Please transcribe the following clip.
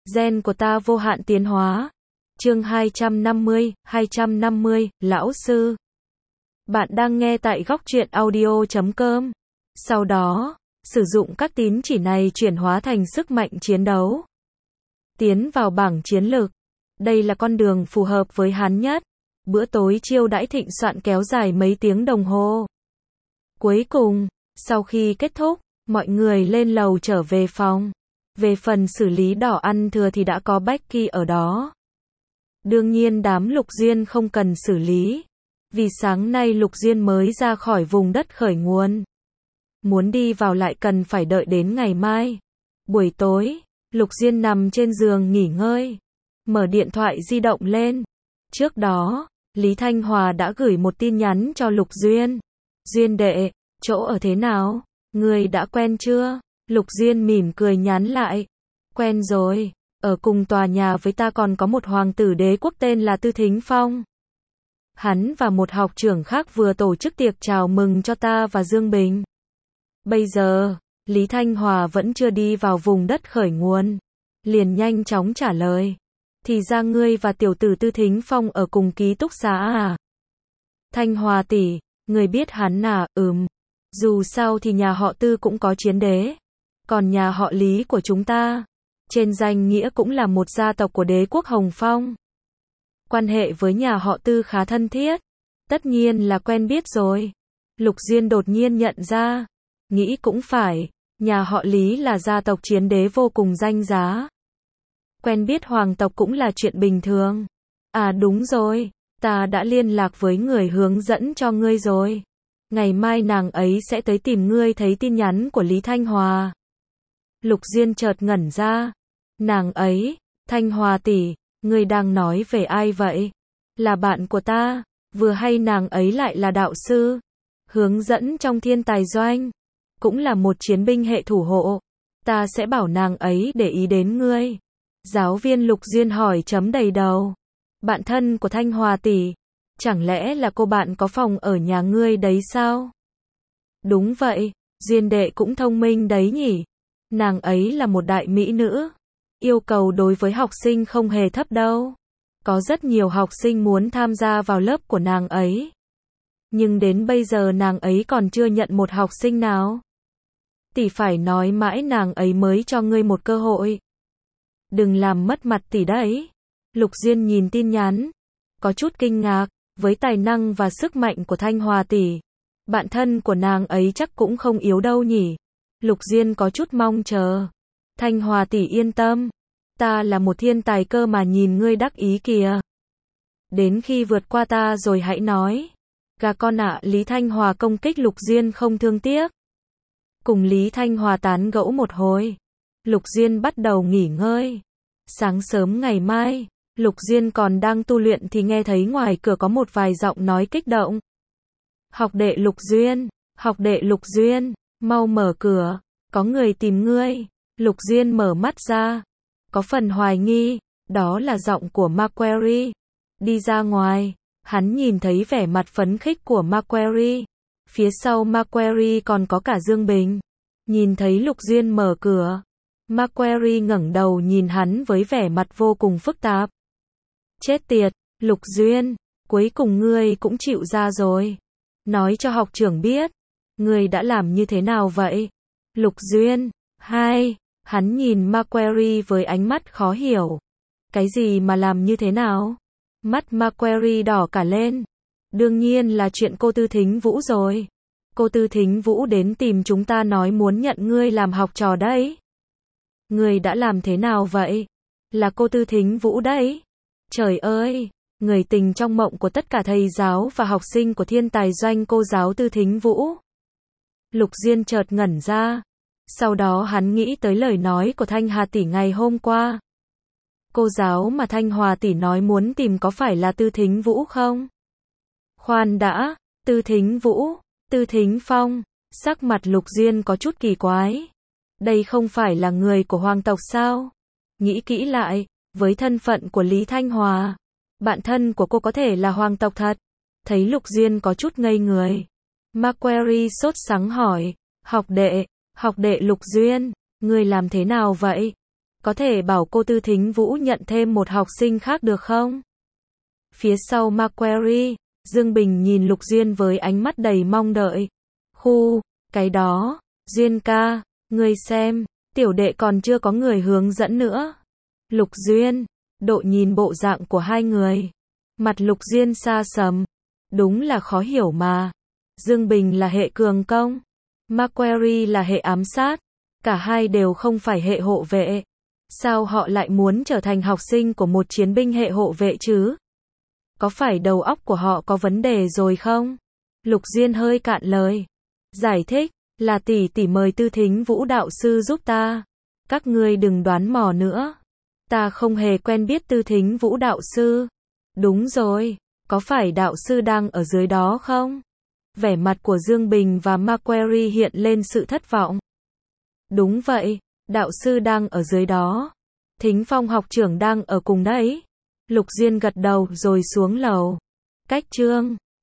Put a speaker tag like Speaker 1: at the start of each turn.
Speaker 1: Gen của ta vô hạn tiến hóa. Chương 250, Lão Sư. Bạn đang nghe tại Góc Truyện Audio.com. Sau đó, sử dụng các tín chỉ này chuyển hóa thành sức mạnh chiến đấu. Tiến vào bảng chiến lược. Đây là con đường phù hợp với hắn nhất. Bữa tối chiêu đãi thịnh soạn kéo dài mấy tiếng đồng hồ. Cuối cùng, sau khi kết thúc, mọi người lên lầu trở về phòng. Về phần xử lý đỏ ăn thừa thì đã có Becky ở đó. Đương nhiên đám Lục Duyên không cần xử lý. Vì sáng nay Lục Duyên mới ra khỏi vùng đất khởi nguồn. Muốn đi vào lại cần phải đợi đến ngày mai. Buổi tối, Lục Duyên nằm trên giường nghỉ ngơi. Mở điện thoại di động lên. Trước đó, Lý Thanh Hòa đã gửi một tin nhắn cho Lục Duyên. Duyên đệ, chỗ ở thế nào? Người đã quen chưa? Lục Duyên mỉm cười nhắn lại. Quen rồi, ở cùng tòa nhà với ta còn có một hoàng tử đế quốc tên là Tư Thính Phong. Hắn và một học trưởng khác vừa tổ chức tiệc chào mừng cho ta và Dương Bình. Bây giờ, Lý Thanh Hòa vẫn chưa đi vào vùng đất khởi nguồn. Liền nhanh chóng trả lời. Thì ra ngươi và tiểu tử Tư Thính Phong ở cùng ký túc xá à? Thanh Hòa tỷ, người biết hắn à? Dù sao thì nhà họ Tư cũng có chiến đế. Còn nhà họ Lý của chúng ta, trên danh nghĩa cũng là một gia tộc của đế quốc Hồng Phong. Quan hệ với nhà họ Tư khá thân thiết. Tất nhiên là quen biết rồi. Lục Duyên đột nhiên nhận ra. Nghĩ cũng phải, nhà họ Lý là gia tộc chiến đế vô cùng danh giá. Quen biết hoàng tộc cũng là chuyện bình thường. À đúng rồi, ta đã liên lạc với người hướng dẫn cho ngươi rồi. Ngày mai nàng ấy sẽ tới tìm ngươi. Thấy tin nhắn của Lý Thanh Hòa. Lục Duyên chợt ngẩn ra. Nàng ấy, Thanh Hòa tỷ, ngươi đang nói về ai vậy? Là bạn của ta, vừa hay nàng ấy lại là đạo sư, hướng dẫn trong thiên tài doanh, cũng là một chiến binh hệ thủ hộ. Ta sẽ bảo nàng ấy để ý đến ngươi. Giáo viên Lục Duyên hỏi chấm đầy đầu. Bạn thân của Thanh Hòa tỷ, chẳng lẽ là cô bạn có phòng ở nhà ngươi đấy sao? Đúng vậy, Duyên đệ cũng thông minh đấy nhỉ. Nàng ấy là một đại mỹ nữ. Yêu cầu đối với học sinh không hề thấp đâu. Có rất nhiều học sinh muốn tham gia vào lớp của nàng ấy. Nhưng đến bây giờ nàng ấy còn chưa nhận một học sinh nào. Tỷ phải nói mãi nàng ấy mới cho ngươi một cơ hội. Đừng làm mất mặt tỷ đấy. Lục Duyên nhìn tin nhắn, có chút kinh ngạc. Với tài năng và sức mạnh của Thanh Hòa tỷ, bạn thân của nàng ấy chắc cũng không yếu đâu nhỉ. Lục Duyên có chút mong chờ. Thanh Hòa tỷ yên tâm, ta là một thiên tài cơ mà, nhìn ngươi đắc ý kìa. Đến khi vượt qua ta rồi hãy nói. Gà con ạ. Lý Thanh Hòa công kích Lục Duyên không thương tiếc. Cùng Lý Thanh Hòa tán gẫu một hồi, Lục Duyên bắt đầu nghỉ ngơi. Sáng sớm ngày mai, Lục Duyên còn đang tu luyện thì nghe thấy ngoài cửa có một vài giọng nói kích động. Học đệ Lục Duyên, học đệ Lục Duyên, mau mở cửa, có người tìm ngươi. Lục Duyên mở mắt ra, có phần hoài nghi, đó là giọng của Macquarie. Đi ra ngoài, hắn nhìn thấy vẻ mặt phấn khích của Macquarie. Phía sau Macquarie còn có cả Dương Bình. Nhìn thấy Lục Duyên mở cửa, Macquarie ngẩng đầu nhìn hắn với vẻ mặt vô cùng phức tạp. Chết tiệt, Lục Duyên, cuối cùng ngươi cũng chịu ra rồi. Nói cho học trưởng biết, ngươi đã làm như thế nào vậy? Lục Duyên, hắn nhìn Macquarie với ánh mắt khó hiểu. Cái gì mà làm như thế nào? Mắt Macquarie đỏ cả lên. Đương nhiên là chuyện cô Tư Thính Vũ rồi. Cô Tư Thính Vũ đến tìm chúng ta nói muốn nhận ngươi làm học trò đấy. Ngươi đã làm thế nào vậy? Là cô Tư Thính Vũ đấy. Trời ơi, người tình trong mộng của tất cả thầy giáo và học sinh của thiên tài doanh, cô giáo Tư Thính Vũ. Lục Duyên chợt ngẩn ra. Sau đó hắn nghĩ tới lời nói của Thanh Hà tỷ ngày hôm qua. Cô giáo mà Thanh Hòa tỷ nói muốn tìm có phải là Tư Thính Vũ không? Khoan đã, Tư Thính Vũ, Tư Thính Phong. Sắc mặt Lục Duyên có chút kỳ quái. Đây không phải là người của hoàng tộc sao? Nghĩ kỹ lại, với thân phận của Lý Thanh Hòa, bạn thân của cô có thể là hoàng tộc thật. Thấy Lục Duyên có chút ngây người, Macquarie sốt sắng hỏi, học đệ Lục Duyên, ngươi làm thế nào vậy? Có thể bảo cô Tư Thính Vũ nhận thêm một học sinh khác được không? Phía sau Macquarie, Dương Bình nhìn Lục Duyên với ánh mắt đầy mong đợi. Cái đó, Duyên ca, ngươi xem, tiểu đệ còn chưa có người hướng dẫn nữa. Lục Duyên, Độ nhìn bộ dạng của hai người. Mặt Lục Duyên xa sầm. Đúng là khó hiểu mà. Dương Bình là hệ cường công, Macquarie là hệ ám sát. Cả hai đều không phải hệ hộ vệ. Sao họ lại muốn trở thành học sinh của một chiến binh hệ hộ vệ chứ? Có phải đầu óc của họ có vấn đề rồi không? Lục Duyên hơi cạn lời. Giải thích, là tỷ tỷ mời Tư Thính Vũ đạo sư giúp ta. Các ngươi đừng đoán mò nữa. Ta không hề quen biết Tư Thính Vũ đạo sư. Đúng rồi, có phải đạo sư đang ở dưới đó không? Vẻ mặt của Dương Bình và Macquarie hiện lên sự thất vọng. Đúng vậy, đạo sư đang ở dưới đó. Thính Phong học trưởng đang ở cùng đấy. Lục Duyên gật đầu rồi xuống lầu. Cách chương